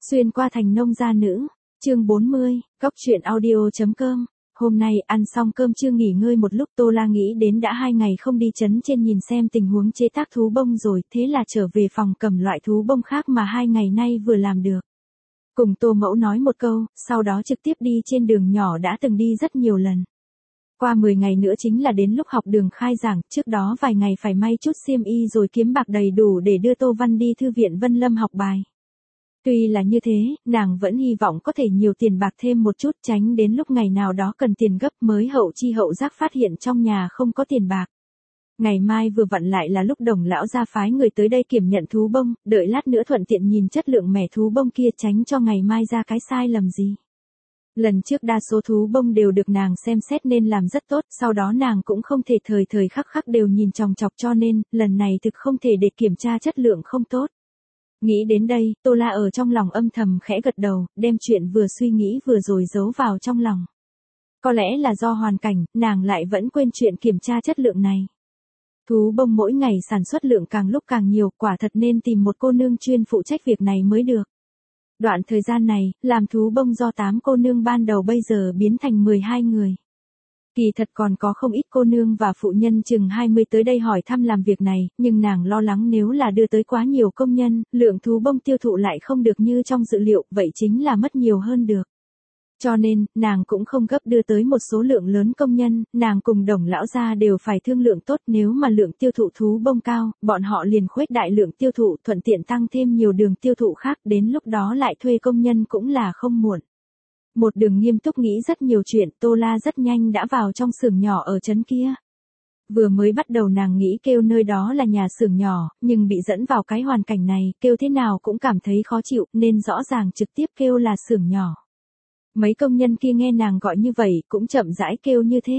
Xuyên qua thành nông gia nữ, chương 40, Cóc truyện audio.com. Hôm nay ăn xong cơm trưa nghỉ ngơi một lúc, Tô La nghĩ đến đã 2 ngày không đi trấn trên nhìn xem tình huống chế tác thú bông rồi, thế là trở về phòng cầm loại thú bông khác mà 2 ngày nay vừa làm được. Cùng Tô Mẫu nói một câu, sau đó trực tiếp đi trên đường nhỏ đã từng đi rất nhiều lần. Qua 10 ngày nữa chính là đến lúc học đường khai giảng, trước đó vài ngày phải may chút xiêm y rồi kiếm bạc đầy đủ để đưa Tô Văn đi thư viện Vân Lâm học bài. Tuy là như thế, nàng vẫn hy vọng có thể nhiều tiền bạc thêm một chút, tránh đến lúc ngày nào đó cần tiền gấp mới hậu chi hậu giác phát hiện trong nhà không có tiền bạc. Ngày mai vừa vặn lại là lúc Đồng lão gia phái người tới đây kiểm nhận thú bông, đợi lát nữa thuận tiện nhìn chất lượng mẻ thú bông kia, tránh cho ngày mai ra cái sai lầm gì. Lần trước đa số thú bông đều được nàng xem xét nên làm rất tốt, sau đó nàng cũng không thể thời thời khắc khắc đều nhìn chòng chọc, cho nên lần này thực không thể để kiểm tra chất lượng không tốt. Nghĩ đến đây, Tô La ở trong lòng âm thầm khẽ gật đầu, đem chuyện vừa suy nghĩ vừa rồi giấu vào trong lòng. Có lẽ là do hoàn cảnh, nàng lại vẫn quên chuyện kiểm tra chất lượng này. Thú bông mỗi ngày sản xuất lượng càng lúc càng nhiều, quả thật nên tìm một cô nương chuyên phụ trách việc này mới được. Đoạn thời gian này, làm thú bông do 8 cô nương ban đầu bây giờ biến thành 12 người. Kỳ thật còn có không ít cô nương và phụ nhân chừng 20 tới đây hỏi thăm làm việc này, nhưng nàng lo lắng nếu là đưa tới quá nhiều công nhân, lượng thú bông tiêu thụ lại không được như trong dự liệu, vậy chính là mất nhiều hơn được. Cho nên, nàng cũng không gấp đưa tới một số lượng lớn công nhân, nàng cùng Đồng lão gia đều phải thương lượng tốt, nếu mà lượng tiêu thụ thú bông cao, bọn họ liền khuếch đại lượng tiêu thụ, thuận tiện tăng thêm nhiều đường tiêu thụ khác, đến lúc đó lại thuê công nhân cũng là không muộn. Một đường nghiêm túc nghĩ rất nhiều chuyện, Tô La rất nhanh đã vào trong xưởng nhỏ ở trấn kia. Vừa mới bắt đầu nàng nghĩ kêu nơi đó là nhà xưởng nhỏ, nhưng bị dẫn vào cái hoàn cảnh này, kêu thế nào cũng cảm thấy khó chịu, nên rõ ràng trực tiếp kêu là xưởng nhỏ. Mấy công nhân kia nghe nàng gọi như vậy, cũng chậm rãi kêu như thế.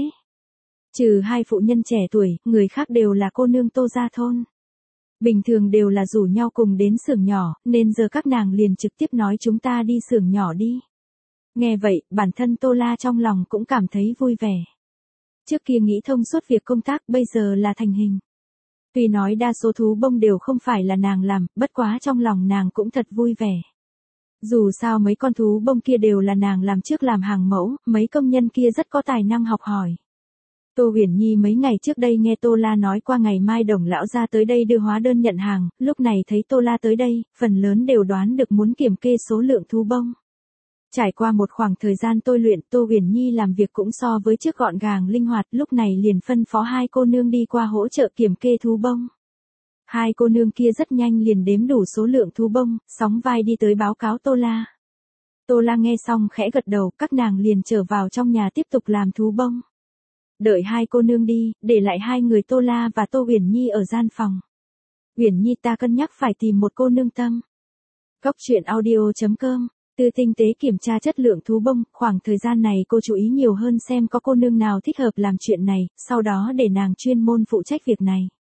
Trừ 2 phụ nhân trẻ tuổi, người khác đều là cô nương Tô gia thôn. Bình thường đều là rủ nhau cùng đến xưởng nhỏ, nên giờ các nàng liền trực tiếp nói chúng ta đi xưởng nhỏ đi. Nghe vậy, bản thân Tô La trong lòng cũng cảm thấy vui vẻ. Trước kia nghĩ thông suốt việc công tác, bây giờ là thành hình. Tuy nói đa số thú bông đều không phải là nàng làm, bất quá trong lòng nàng cũng thật vui vẻ. Dù sao mấy con thú bông kia đều là nàng làm trước làm hàng mẫu, mấy công nhân kia rất có tài năng học hỏi. Tô Huyền Nhi mấy ngày trước đây nghe Tô La nói qua ngày mai Đồng lão gia tới đây đưa hóa đơn nhận hàng, lúc này thấy Tô La tới đây, phần lớn đều đoán được muốn kiểm kê số lượng thú bông. Trải qua một khoảng thời gian tôi luyện, Tô Huyền Nhi làm việc cũng so với trước gọn gàng linh hoạt, lúc này liền phân phó 2 cô nương đi qua hỗ trợ kiểm kê thú bông. 2 cô nương kia rất nhanh liền đếm đủ số lượng thú bông, sóng vai đi tới báo cáo Tô La. Tô La nghe xong khẽ gật đầu, các nàng liền trở vào trong nhà tiếp tục làm thú bông. Đợi 2 cô nương đi, để lại 2 người Tô La và Tô Huyền Nhi ở gian phòng. Huyền Nhi, ta cân nhắc phải tìm một cô nương tâm. Cóc truyện audio.com. Từ tinh tế kiểm tra chất lượng thú bông, khoảng thời gian này cô chú ý nhiều hơn xem có cô nương nào thích hợp làm chuyện này, sau đó để nàng chuyên môn phụ trách việc này.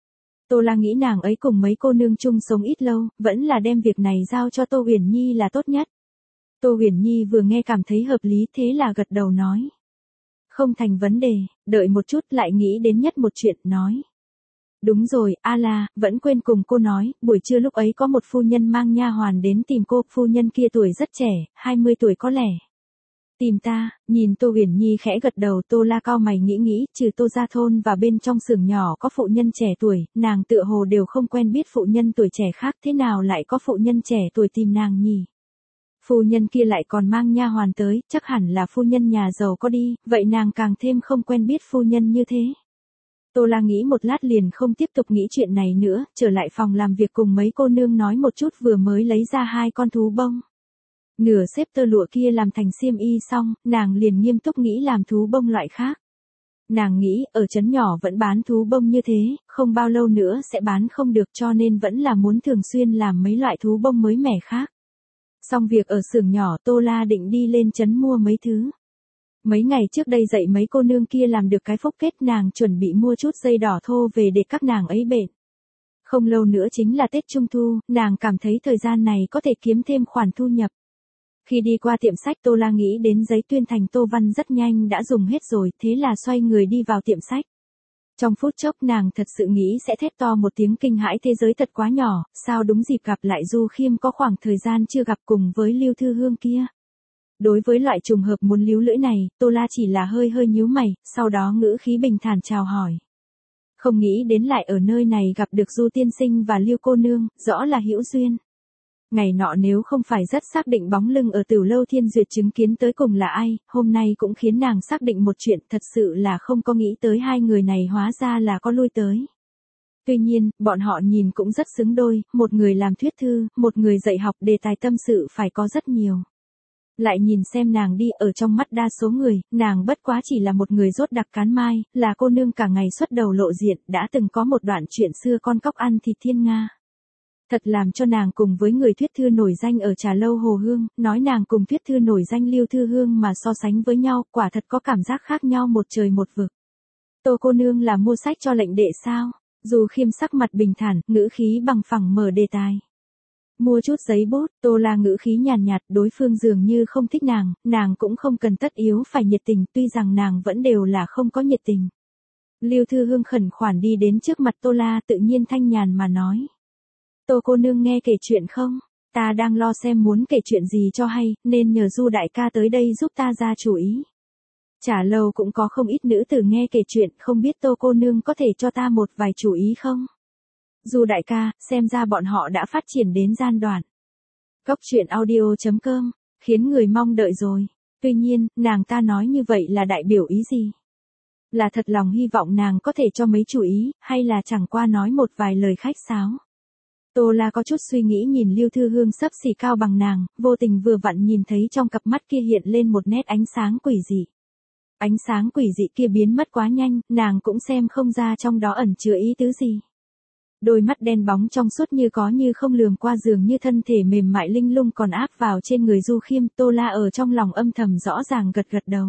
Tô La nghĩ nàng ấy cùng mấy cô nương chung sống ít lâu, vẫn là đem việc này giao cho Tô Huyền Nhi là tốt nhất. Tô Huyền Nhi vừa nghe cảm thấy hợp lý, thế là gật đầu nói. Không thành vấn đề, đợi một chút lại nghĩ đến nhất một chuyện, nói. Đúng rồi, a la, vẫn quên cùng cô nói, buổi trưa lúc ấy có một phu nhân mang nha hoàn đến tìm cô, phu nhân kia tuổi rất trẻ, 20 tuổi có lẽ. Tìm ta, nhìn Tô Huyền Nhi khẽ gật đầu, Tô La cau mày nghĩ, trừ Tô gia thôn và bên trong xưởng nhỏ có phụ nhân trẻ tuổi, nàng tựa hồ đều không quen biết phụ nhân tuổi trẻ khác, thế nào lại có phụ nhân trẻ tuổi tìm nàng nhỉ? Phu nhân kia lại còn mang nha hoàn tới, chắc hẳn là phu nhân nhà giàu có đi, vậy nàng càng thêm không quen biết phu nhân như thế. Tô La nghĩ một lát liền không tiếp tục nghĩ chuyện này nữa, trở lại phòng làm việc cùng mấy cô nương nói một chút, vừa mới lấy ra 2 con thú bông. Nửa xếp tơ lụa kia làm thành xiêm y xong, nàng liền nghiêm túc nghĩ làm thú bông loại khác. Nàng nghĩ, ở trấn nhỏ vẫn bán thú bông như thế, không bao lâu nữa sẽ bán không được, cho nên vẫn là muốn thường xuyên làm mấy loại thú bông mới mẻ khác. Xong việc ở xưởng nhỏ, Tô La định đi lên trấn mua mấy thứ. Mấy ngày trước đây dạy mấy cô nương kia làm được cái phúc kết, nàng chuẩn bị mua chút dây đỏ thô về để các nàng ấy bện. Không lâu nữa chính là Tết Trung Thu, nàng cảm thấy thời gian này có thể kiếm thêm khoản thu nhập. Khi đi qua tiệm sách, Tô La nghĩ đến giấy tuyên thành Tô Văn rất nhanh đã dùng hết rồi, thế là xoay người đi vào tiệm sách. Trong phút chốc nàng thật sự nghĩ sẽ thét to một tiếng kinh hãi, thế giới thật quá nhỏ, sao đúng dịp gặp lại Du Khiêm có khoảng thời gian chưa gặp cùng với Lưu Thư Hương kia. Đối với loại trùng hợp muốn líu lưỡi này, Tô La chỉ là hơi hơi nhíu mày, sau đó ngữ khí bình thản chào hỏi. Không nghĩ đến lại ở nơi này gặp được Du tiên sinh và Lưu cô nương, rõ là hữu duyên. Ngày nọ nếu không phải rất xác định bóng lưng ở Tử Lâu Thiên Duyệt chứng kiến tới cùng là ai, hôm nay cũng khiến nàng xác định một chuyện, thật sự là không có nghĩ tới hai người này hóa ra là có lui tới. Tuy nhiên, bọn họ nhìn cũng rất xứng đôi, một người làm thuyết thư, một người dạy học, đề tài tâm sự phải có rất nhiều. Lại nhìn xem nàng đi, ở trong mắt đa số người, nàng bất quá chỉ là một người rốt đặc cán mai, là cô nương cả ngày xuất đầu lộ diện, đã từng có một đoạn chuyện xưa con cóc ăn thịt thiên nga. Thật làm cho nàng cùng với người thuyết thư nổi danh ở Trà Lâu Hồ Hương, nói nàng cùng thuyết thư nổi danh Lưu Thư Hương mà so sánh với nhau, quả thật có cảm giác khác nhau một trời một vực. Tô cô nương là mua sách cho lệnh đệ sao? Dù Khiêm sắc mặt bình thản, ngữ khí bằng phẳng mở đề tài. Mua chút giấy bút, Tô La ngữ khí nhàn nhạt, đối phương dường như không thích nàng cũng không cần tất yếu phải nhiệt tình, tuy rằng nàng vẫn đều là không có nhiệt tình. Lưu Thư Hương khẩn khoản đi đến trước mặt Tô La, tự nhiên thanh nhàn mà nói. Tô cô nương nghe kể chuyện không? Ta đang lo xem muốn kể chuyện gì cho hay, nên nhờ Du đại ca tới đây giúp ta ra chủ ý. Trà Lâu cũng có không ít nữ tử nghe kể chuyện, không biết Tô cô nương có thể cho ta một vài chủ ý không? Du đại ca, xem ra bọn họ đã phát triển đến gian đoạn. Góc truyện audio.com, khiến người mong đợi rồi. Tuy nhiên, nàng ta nói như vậy là đại biểu ý gì? Là thật lòng hy vọng nàng có thể cho mấy chủ ý, hay là chẳng qua nói một vài lời khách sáo? Tô La có chút suy nghĩ nhìn Lưu Thư Hương xấp xỉ cao bằng nàng, vô tình vừa vặn nhìn thấy trong cặp mắt kia hiện lên một nét ánh sáng quỷ dị. Ánh sáng quỷ dị kia biến mất quá nhanh, nàng cũng xem không ra trong đó ẩn chứa ý tứ gì. Đôi mắt đen bóng trong suốt như có như không lườm qua, giường như thân thể mềm mại linh lung còn áp vào trên người Du Khiêm. Tô La ở trong lòng âm thầm rõ ràng gật gật đầu.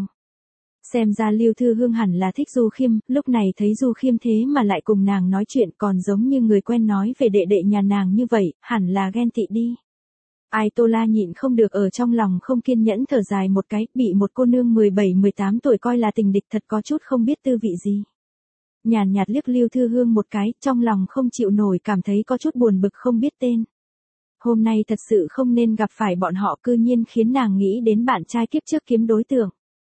Xem ra Lưu Thư Hương hẳn là thích Du Khiêm, lúc này thấy Du Khiêm thế mà lại cùng nàng nói chuyện, còn giống như người quen nói về đệ đệ nhà nàng như vậy, hẳn là ghen tị đi. Ai, Tô La nhịn không được ở trong lòng không kiên nhẫn thở dài một cái, bị một cô nương 17-18 tuổi coi là tình địch thật có chút không biết tư vị gì. Nhàn nhạt liếc Lưu Thư Hương một cái, trong lòng không chịu nổi, cảm thấy có chút buồn bực không biết tên. Hôm nay thật sự không nên gặp phải bọn họ, cư nhiên khiến nàng nghĩ đến bạn trai kiếp trước kiếm đối tượng.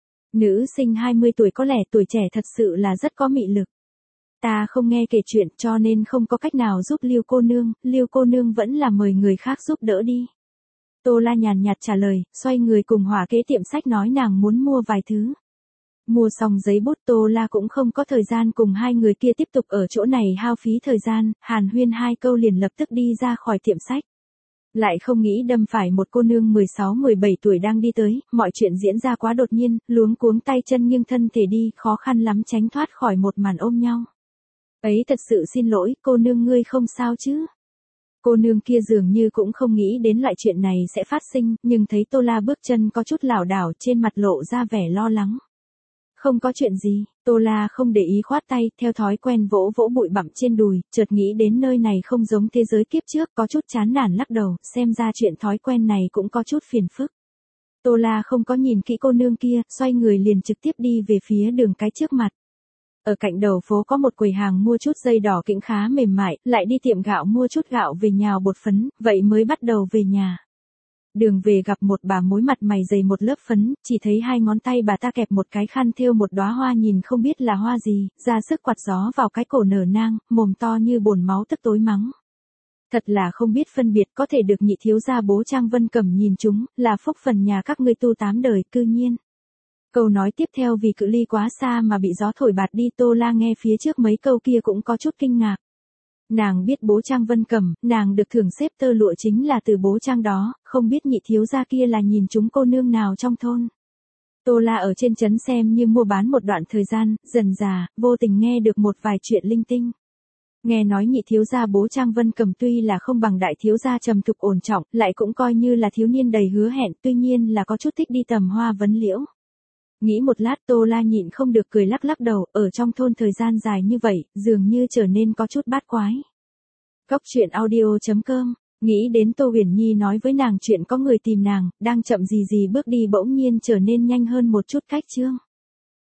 Nữ sinh 20 tuổi có lẽ tuổi trẻ thật sự là rất có mị lực. Ta không nghe kể chuyện cho nên không có cách nào giúp Lưu cô nương vẫn là mời người khác giúp đỡ đi. Tô La nhàn nhạt trả lời, xoay người cùng Hỏa kế tiệm sách nói nàng muốn mua vài thứ. Mua xong giấy bút, Tô La cũng không có thời gian cùng hai người kia tiếp tục ở chỗ này hao phí thời gian, hàn huyên hai câu liền lập tức đi ra khỏi tiệm sách. Lại không nghĩ đâm phải một cô nương 16-17 tuổi đang đi tới, mọi chuyện diễn ra quá đột nhiên, luống cuống tay chân nghiêng thân thể đi, khó khăn lắm tránh thoát khỏi một màn ôm nhau. Ấy, thật sự xin lỗi, cô nương ngươi không sao chứ? Cô nương kia dường như cũng không nghĩ đến loại chuyện này sẽ phát sinh, nhưng thấy Tô La bước chân có chút lảo đảo, trên mặt lộ ra vẻ lo lắng. Không có chuyện gì, Tô La không để ý khoát tay, theo thói quen vỗ vỗ bụi bặm trên đùi, chợt nghĩ đến nơi này không giống thế giới kiếp trước, có chút chán nản lắc đầu, xem ra chuyện thói quen này cũng có chút phiền phức. Tô La không có nhìn kỹ cô nương kia, xoay người liền trực tiếp đi về phía đường cái trước mặt. Ở cạnh đầu phố có một quầy hàng mua chút dây đỏ kĩnh khá mềm mại, lại đi tiệm gạo mua chút gạo về nhào bột phấn, vậy mới bắt đầu về nhà. Đường về gặp một bà mối mặt mày dày một lớp phấn, chỉ thấy hai ngón tay bà ta kẹp một cái khăn thêu một đóa hoa nhìn không biết là hoa gì, ra sức quạt gió vào cái cổ nở nang, mồm to như bồn máu tức tối mắng. Thật là không biết phân biệt, có thể được nhị thiếu gia bố Trang Vân Cẩm nhìn chúng, là phúc phần nhà các ngươi tu 8 đời, cư nhiên. Câu nói tiếp theo vì cự ly quá xa mà bị gió thổi bạt đi, Tô La nghe phía trước mấy câu kia cũng có chút kinh ngạc. Nàng biết bố Trang Vân Cẩm, nàng được thưởng xếp tơ lụa chính là từ bố Trang đó, không biết nhị thiếu gia kia là nhìn chúng cô nương nào trong thôn. Tô La ở trên trấn xem như mua bán một đoạn thời gian, dần dà, vô tình nghe được một vài chuyện linh tinh. Nghe nói nhị thiếu gia bố Trang Vân Cẩm tuy là không bằng đại thiếu gia trầm thục ổn trọng, lại cũng coi như là thiếu niên đầy hứa hẹn, tuy nhiên là có chút thích đi tầm hoa vấn liễu. Nghĩ một lát Tô La nhịn không được cười lắc lắc đầu, ở trong thôn thời gian dài như vậy, dường như trở nên có chút bát quái. Góc truyện audio.com, nghĩ đến Tô Huyền Nhi nói với nàng chuyện có người tìm nàng, đang chậm gì gì bước đi bỗng nhiên trở nên nhanh hơn một chút cách chương.